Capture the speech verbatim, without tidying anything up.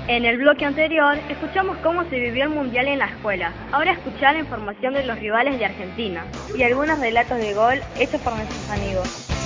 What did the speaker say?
En el bloque anterior, escuchamos cómo se vivió el Mundial en la escuela. Ahora escuchar la información de los rivales de Argentina y algunos relatos de gol hechos por nuestros amigos.